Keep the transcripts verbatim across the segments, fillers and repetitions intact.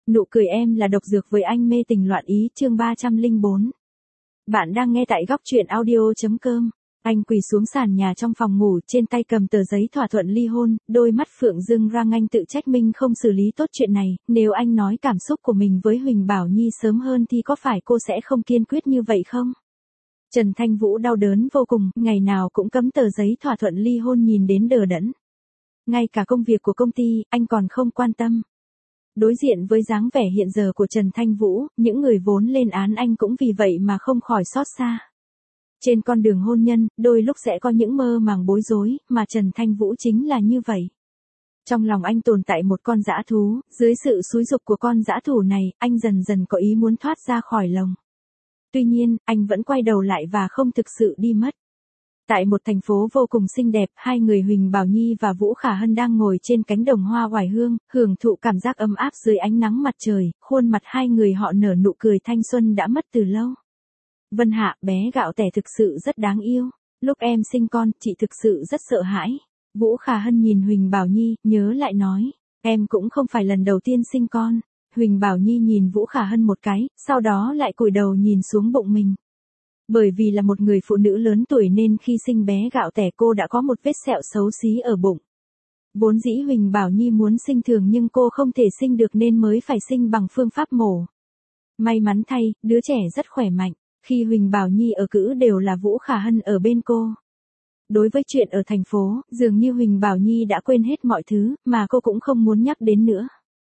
Nụ cười em là độc dược với anh mê tình loạn ý chương ba trăm lẻ bốn. Bạn đang nghe tại góc truyện audio.com. Anh quỳ xuống sàn nhà trong phòng ngủ, trên tay cầm tờ giấy thỏa thuận ly hôn, đôi mắt Phượng rưng rang. Anh tự trách mình không xử lý tốt chuyện này, nếu anh nói cảm xúc của mình với Huỳnh Bảo Nhi sớm hơn thì có phải cô sẽ không kiên quyết như vậy không? Trần Thanh Vũ đau đớn vô cùng, ngày nào cũng cắm tờ giấy thỏa thuận ly hôn nhìn đến đờ đẫn. Ngay cả công việc của công ty, anh còn không quan tâm. Đối diện với dáng vẻ hiện giờ của Trần Thanh Vũ, những người vốn lên án anh cũng vì vậy mà không khỏi xót xa. Trên con đường hôn nhân, đôi lúc sẽ có những mơ màng bối rối, mà Trần Thanh Vũ chính là như vậy. Trong lòng anh tồn tại một con dã thú, dưới sự xúi giục của con dã thú này, anh dần dần có ý muốn thoát ra khỏi lồng. Tuy nhiên, anh vẫn quay đầu lại và không thực sự đi mất. Tại một thành phố vô cùng xinh đẹp, hai người Huỳnh Bảo Nhi và Vũ Khả Hân đang ngồi trên cánh đồng hoa oải hương, hưởng thụ cảm giác ấm áp dưới ánh nắng mặt trời, khuôn mặt hai người họ nở nụ cười thanh xuân đã mất từ lâu. Vân Hạ, bé gạo tẻ thực sự rất đáng yêu. Lúc em sinh con, chị thực sự rất sợ hãi. Vũ Khả Hân nhìn Huỳnh Bảo Nhi, nhớ lại nói, em cũng không phải lần đầu tiên sinh con. Huỳnh Bảo Nhi nhìn Vũ Khả Hân một cái, sau đó lại cúi đầu nhìn xuống bụng mình. Bởi vì là một người phụ nữ lớn tuổi nên khi sinh bé gạo tẻ cô đã có một vết sẹo xấu xí ở bụng. Vốn dĩ Huỳnh Bảo Nhi muốn sinh thường nhưng cô không thể sinh được nên mới phải sinh bằng phương pháp mổ. May mắn thay, đứa trẻ rất khỏe mạnh. Khi Huỳnh Bảo Nhi ở cữ đều là Vũ Khả Hân ở bên cô. Đối với chuyện ở thành phố, dường như Huỳnh Bảo Nhi đã quên hết mọi thứ, mà cô cũng không muốn nhắc đến nữa.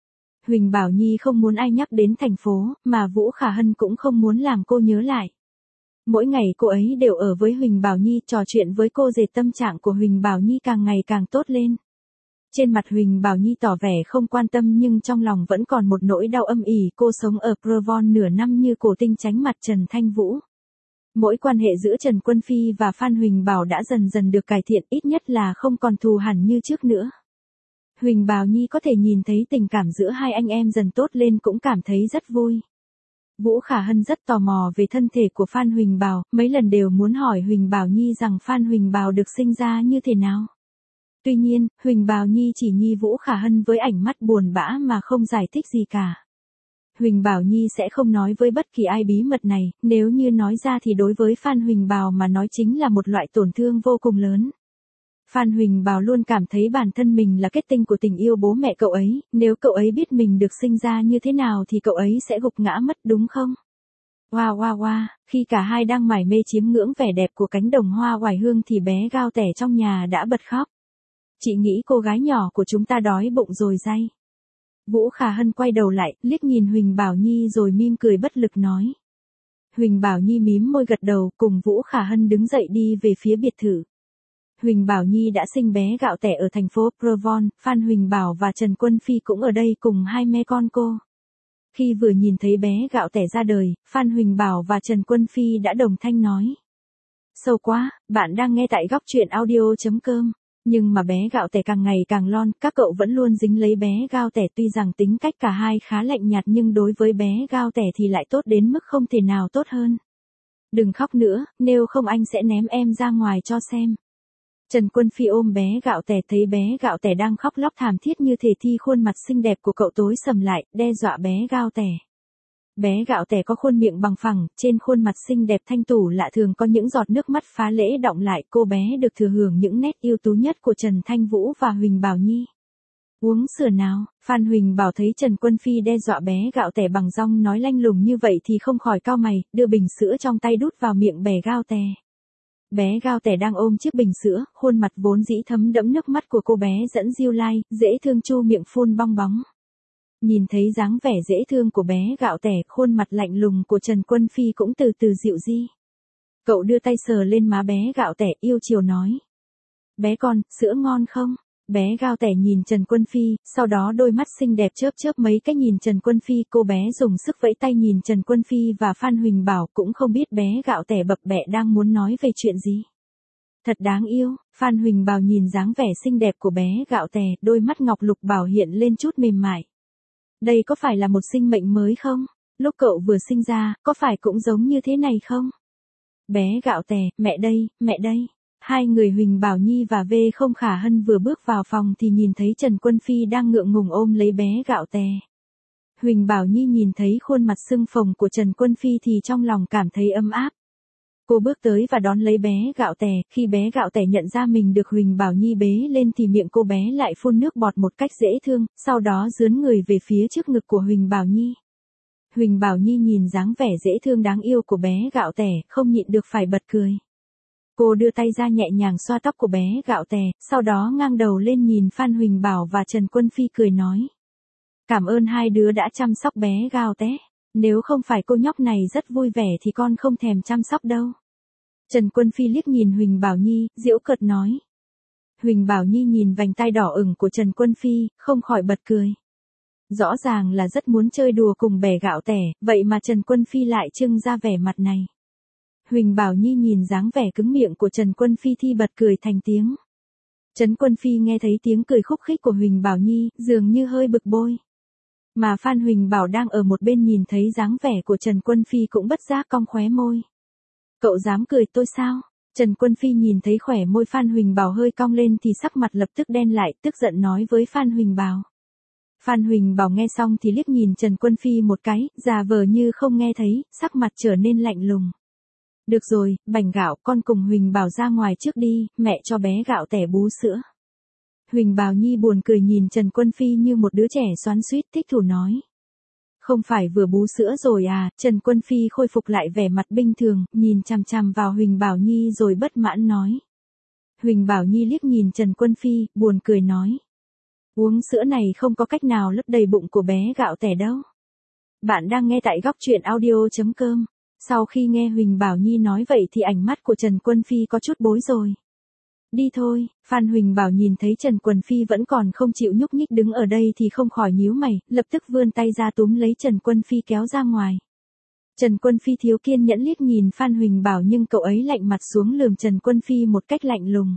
Huỳnh Bảo Nhi không muốn ai nhắc đến thành phố, mà Vũ Khả Hân cũng không muốn làm cô nhớ lại. Mỗi ngày cô ấy đều ở với Huỳnh Bảo Nhi, trò chuyện với cô dệt tâm trạng của Huỳnh Bảo Nhi càng ngày càng tốt lên. Trên mặt Huỳnh Bảo Nhi tỏ vẻ không quan tâm nhưng trong lòng vẫn còn một nỗi đau âm ỉ. Cô sống ở Provence nửa năm như cổ tinh tránh mặt Trần Thanh Vũ. Mỗi quan hệ giữa Trần Quân Phi và Phan Huỳnh Bảo đã dần dần được cải thiện, ít nhất là không còn thù hằn như trước nữa. Huỳnh Bảo Nhi có thể nhìn thấy tình cảm giữa hai anh em dần tốt lên cũng cảm thấy rất vui. Vũ Khả Hân rất tò mò về thân thể của Phan Huỳnh Bảo, mấy lần đều muốn hỏi Huỳnh Bảo Nhi rằng Phan Huỳnh Bảo được sinh ra như thế nào. Tuy nhiên, Huỳnh Bảo Nhi chỉ nhìn Vũ Khả Hân với ánh mắt buồn bã mà không giải thích gì cả. Huỳnh Bảo Nhi sẽ không nói với bất kỳ ai bí mật này, nếu như nói ra thì đối với Phan Huỳnh Bảo mà nói chính là một loại tổn thương vô cùng lớn. Phan Huỳnh Bảo luôn cảm thấy bản thân mình là kết tinh của tình yêu bố mẹ cậu ấy, nếu cậu ấy biết mình được sinh ra như thế nào thì cậu ấy sẽ gục ngã mất đúng không? Wow wow wow, khi cả hai đang mải mê chiếm ngưỡng vẻ đẹp của cánh đồng hoa oải hương thì bé gao tẻ trong nhà đã bật khóc. Chị nghĩ cô gái nhỏ của chúng ta đói bụng rồi day. Vũ Khả Hân quay đầu lại, liếc nhìn Huỳnh Bảo Nhi rồi mỉm cười bất lực nói. Huỳnh Bảo Nhi mím môi gật đầu, cùng Vũ Khả Hân đứng dậy đi về phía biệt thự. Huỳnh Bảo Nhi đã sinh bé gạo tẻ ở thành phố Provence, Phan Huỳnh Bảo và Trần Quân Phi cũng ở đây cùng hai mẹ con cô. Khi vừa nhìn thấy bé gạo tẻ ra đời, Phan Huỳnh Bảo và Trần Quân Phi đã đồng thanh nói. Sâu quá, bạn đang nghe tại góc truyện audio.com. Nhưng mà bé gạo tẻ càng ngày càng lon, các cậu vẫn luôn dính lấy bé gạo tẻ, tuy rằng tính cách cả hai khá lạnh nhạt nhưng đối với bé gạo tẻ thì lại tốt đến mức không thể nào tốt hơn. Đừng khóc nữa, nếu không anh sẽ ném em ra ngoài cho xem. Trần Quân Phi ôm bé gạo tẻ, thấy bé gạo tẻ đang khóc lóc thảm thiết như thể thì khuôn mặt xinh đẹp của cậu tối sầm lại, đe dọa bé gạo tẻ. Bé gạo tẻ có khuôn miệng bằng phẳng, trên khuôn mặt xinh đẹp thanh tủ lạ thường có những giọt nước mắt phá lễ đọng lại. Cô bé được thừa hưởng những nét ưu tú nhất của Trần Thanh Vũ và Huỳnh Bảo Nhi. Uống sữa nào, Phan Huỳnh Bảo thấy Trần Quân Phi đe dọa bé gạo tẻ bằng giọng nói lanh lùng như vậy thì không khỏi cau mày, đưa bình sữa trong tay đút vào miệng bé gạo tẻ. Bé gạo tẻ đang ôm chiếc bình sữa, khuôn mặt vốn dĩ thấm đẫm nước mắt của cô bé dẫn diêu lai, dễ thương chu miệng phun bong bóng. Nhìn thấy dáng vẻ dễ thương của bé gạo tẻ, khuôn mặt lạnh lùng của Trần Quân Phi cũng từ từ dịu đi. Cậu đưa tay sờ lên má bé gạo tẻ, yêu chiều nói. Bé con, sữa ngon không? Bé gạo tẻ nhìn Trần Quân Phi, sau đó đôi mắt xinh đẹp chớp chớp mấy cái nhìn Trần Quân Phi. Cô bé dùng sức vẫy tay nhìn Trần Quân Phi và Phan Huỳnh Bảo, cũng không biết bé gạo tẻ bập bẹ đang muốn nói về chuyện gì. Thật đáng yêu, Phan Huỳnh Bảo nhìn dáng vẻ xinh đẹp của bé gạo tẻ, đôi mắt ngọc lục bảo hiện lên chút mềm mại. Đây có phải là một sinh mệnh mới không? Lúc cậu vừa sinh ra, có phải cũng giống như thế này không? Bé gạo tẻ, mẹ đây, mẹ đây. Hai người Huỳnh Bảo Nhi và V không Khả Hân vừa bước vào phòng thì nhìn thấy Trần Quân Phi đang ngượng ngùng ôm lấy bé gạo tẻ. Huỳnh Bảo Nhi nhìn thấy khuôn mặt sưng phồng của Trần Quân Phi thì trong lòng cảm thấy ấm áp. Cô bước tới và đón lấy bé Gạo Tẻ, khi bé Gạo Tẻ nhận ra mình được Huỳnh Bảo Nhi bế lên thì miệng cô bé lại phun nước bọt một cách dễ thương, sau đó dướn người về phía trước ngực của Huỳnh Bảo Nhi. Huỳnh Bảo Nhi nhìn dáng vẻ dễ thương đáng yêu của bé Gạo Tẻ, không nhịn được phải bật cười. Cô đưa tay ra nhẹ nhàng xoa tóc của bé Gạo Tẻ, sau đó ngang đầu lên nhìn Phan Huỳnh Bảo và Trần Quân Phi cười nói. Cảm ơn hai đứa đã chăm sóc bé Gạo Tẻ. Nếu không phải cô nhóc này rất vui vẻ thì con không thèm chăm sóc đâu. Trần Quân Phi liếc nhìn Huỳnh Bảo Nhi, giễu cợt nói. Huỳnh Bảo Nhi nhìn vành tai đỏ ửng của Trần Quân Phi, không khỏi bật cười. Rõ ràng là rất muốn chơi đùa cùng bé Gạo Tẻ, vậy mà Trần Quân Phi lại trưng ra vẻ mặt này. Huỳnh Bảo Nhi nhìn dáng vẻ cứng miệng của Trần Quân Phi thì bật cười thành tiếng. Trần Quân Phi nghe thấy tiếng cười khúc khích của Huỳnh Bảo Nhi, dường như hơi bực bội. Mà Phan Huỳnh Bảo đang ở một bên nhìn thấy dáng vẻ của Trần Quân Phi cũng bất giác cong khóe môi. Cậu dám cười tôi sao? Trần Quân Phi nhìn thấy khóe môi Phan Huỳnh Bảo hơi cong lên thì sắc mặt lập tức đen lại, tức giận nói với Phan Huỳnh Bảo. Phan Huỳnh Bảo nghe xong thì liếc nhìn Trần Quân Phi một cái, giả vờ như không nghe thấy, sắc mặt trở nên lạnh lùng. Được rồi, Bành Gạo, con cùng Huỳnh Bảo ra ngoài trước đi, mẹ cho bé Gạo Tẻ bú sữa. Huỳnh Bảo Nhi buồn cười nhìn Trần Quân Phi như một đứa trẻ xoắn xuýt, thích thú nói. Không phải vừa bú sữa rồi à? Trần Quân Phi khôi phục lại vẻ mặt bình thường, nhìn chằm chằm vào Huỳnh Bảo Nhi rồi bất mãn nói. Huỳnh Bảo Nhi liếc nhìn Trần Quân Phi, buồn cười nói. Uống sữa này không có cách nào lấp đầy bụng của bé Gạo Tẻ đâu. Bạn đang nghe tại góc truyện audio chấm com. Sau khi nghe Huỳnh Bảo Nhi nói vậy thì ánh mắt của Trần Quân Phi có chút bối rối. Đi thôi, Phan Huỳnh Bảo nhìn thấy Trần Quân Phi vẫn còn không chịu nhúc nhích đứng ở đây thì không khỏi nhíu mày, lập tức vươn tay ra túm lấy Trần Quân Phi kéo ra ngoài. Trần Quân Phi thiếu kiên nhẫn liếc nhìn Phan Huỳnh Bảo nhưng cậu ấy lạnh mặt xuống lườm Trần Quân Phi một cách lạnh lùng.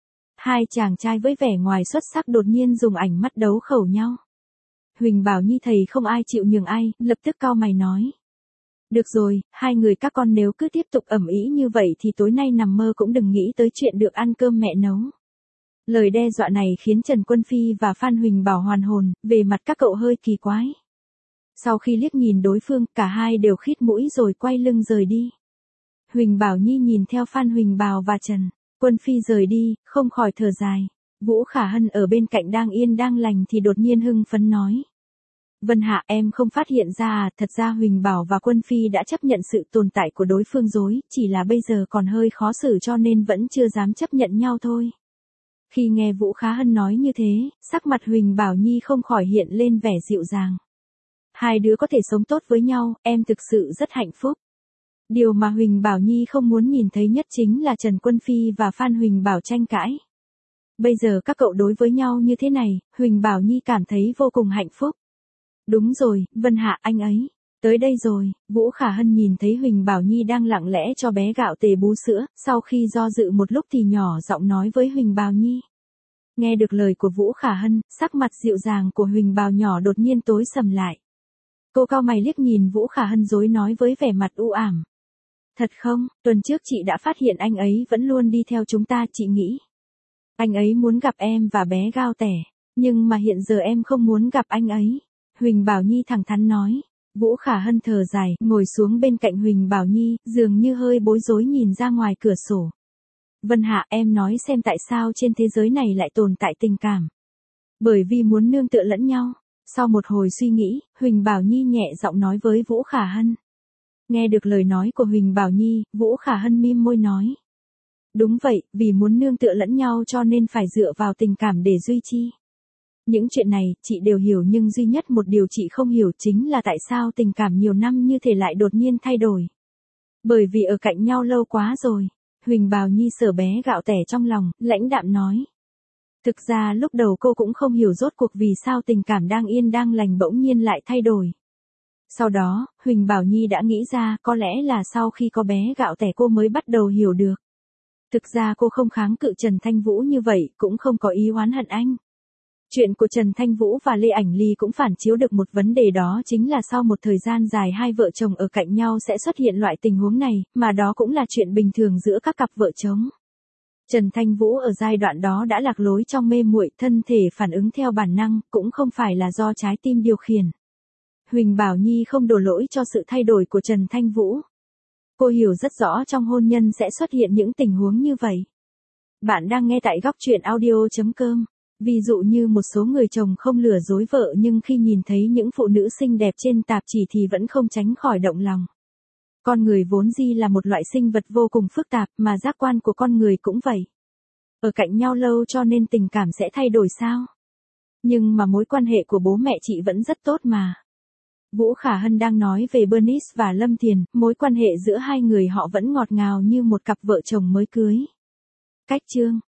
Hai chàng trai với vẻ ngoài xuất sắc đột nhiên dùng ánh mắt đấu khẩu nhau. Huỳnh Bảo Nhi thấy không ai chịu nhường ai, lập tức cau mày nói. Được rồi, hai người các con nếu cứ tiếp tục ầm ĩ như vậy thì tối nay nằm mơ cũng đừng nghĩ tới chuyện được ăn cơm mẹ nấu. Lời đe dọa này khiến Trần Quân Phi và Phan Huỳnh Bảo hoàn hồn, về mặt các cậu hơi kỳ quái. Sau khi liếc nhìn đối phương, cả hai đều khít mũi rồi quay lưng rời đi. Huỳnh Bảo Nhi nhìn theo Phan Huỳnh Bảo và Trần Quân Phi rời đi, không khỏi thở dài. Vũ Khả Hân ở bên cạnh đang yên đang lành thì đột nhiên hưng phấn nói. Vân Hạ, em không phát hiện ra à, thật ra Huỳnh Bảo và Quân Phi đã chấp nhận sự tồn tại của đối phương rồi, chỉ là bây giờ còn hơi khó xử cho nên vẫn chưa dám chấp nhận nhau thôi. Khi nghe Vũ Khả Hân nói như thế, sắc mặt Huỳnh Bảo Nhi không khỏi hiện lên vẻ dịu dàng. Hai đứa có thể sống tốt với nhau, em thực sự rất hạnh phúc. Điều mà Huỳnh Bảo Nhi không muốn nhìn thấy nhất chính là Trần Quân Phi và Phan Huỳnh Bảo tranh cãi. Bây giờ các cậu đối với nhau như thế này, Huỳnh Bảo Nhi cảm thấy vô cùng hạnh phúc. Đúng rồi, Vân Hạ, anh ấy tới đây rồi. Vũ Khả Hân nhìn thấy Huỳnh Bảo Nhi đang lặng lẽ cho bé Gạo Tẻ bú sữa, sau khi do dự một lúc thì nhỏ giọng nói với Huỳnh Bảo Nhi. Nghe được lời của Vũ Khả Hân, sắc mặt dịu dàng của Huỳnh Bảo nhỏ đột nhiên tối sầm lại. Cô cau mày liếc nhìn Vũ Khả Hân rồi nói với vẻ mặt u ảm. Thật không, tuần trước chị đã phát hiện anh ấy vẫn luôn đi theo chúng ta, chị nghĩ anh ấy muốn gặp em và bé Gạo Tẻ, nhưng mà hiện giờ em không muốn gặp anh ấy. Huỳnh Bảo Nhi thẳng thắn nói. Vũ Khả Hân thở dài, ngồi xuống bên cạnh Huỳnh Bảo Nhi, dường như hơi bối rối nhìn ra ngoài cửa sổ. Vân Hạ, em nói xem tại sao trên thế giới này lại tồn tại tình cảm. Bởi vì muốn nương tựa lẫn nhau. Sau một hồi suy nghĩ, Huỳnh Bảo Nhi nhẹ giọng nói với Vũ Khả Hân. Nghe được lời nói của Huỳnh Bảo Nhi, Vũ Khả Hân mím môi nói. Đúng vậy, vì muốn nương tựa lẫn nhau cho nên phải dựa vào tình cảm để duy trì. Những chuyện này, chị đều hiểu nhưng duy nhất một điều chị không hiểu chính là tại sao tình cảm nhiều năm như thế lại đột nhiên thay đổi. Bởi vì ở cạnh nhau lâu quá rồi. Huỳnh Bảo Nhi sờ bé Gạo Tẻ trong lòng, lãnh đạm nói. Thực ra lúc đầu cô cũng không hiểu rốt cuộc vì sao tình cảm đang yên đang lành bỗng nhiên lại thay đổi. Sau đó, Huỳnh Bảo Nhi đã nghĩ ra có lẽ là sau khi có bé Gạo Tẻ cô mới bắt đầu hiểu được. Thực ra cô không kháng cự Trần Thanh Vũ như vậy, cũng không có ý oán hận anh. Chuyện của Trần Thanh Vũ và Lê Ảnh Ly cũng phản chiếu được một vấn đề, đó chính là sau một thời gian dài hai vợ chồng ở cạnh nhau sẽ xuất hiện loại tình huống này, mà đó cũng là chuyện bình thường giữa các cặp vợ chồng. Trần Thanh Vũ ở giai đoạn đó đã lạc lối trong mê muội, thân thể phản ứng theo bản năng, cũng không phải là do trái tim điều khiển. Huỳnh Bảo Nhi không đổ lỗi cho sự thay đổi của Trần Thanh Vũ. Cô hiểu rất rõ trong hôn nhân sẽ xuất hiện những tình huống như vậy. Bạn đang nghe tại góc truyện audio.com. Ví dụ như một số người chồng không lừa dối vợ nhưng khi nhìn thấy những phụ nữ xinh đẹp trên tạp chí thì vẫn không tránh khỏi động lòng. Con người vốn dĩ là một loại sinh vật vô cùng phức tạp mà giác quan của con người cũng vậy. Ở cạnh nhau lâu cho nên tình cảm sẽ thay đổi sao? Nhưng mà mối quan hệ của bố mẹ chị vẫn rất tốt mà. Vũ Khả Hân đang nói về Bernice và Lâm Thiền, mối quan hệ giữa hai người họ vẫn ngọt ngào như một cặp vợ chồng mới cưới. Cách chương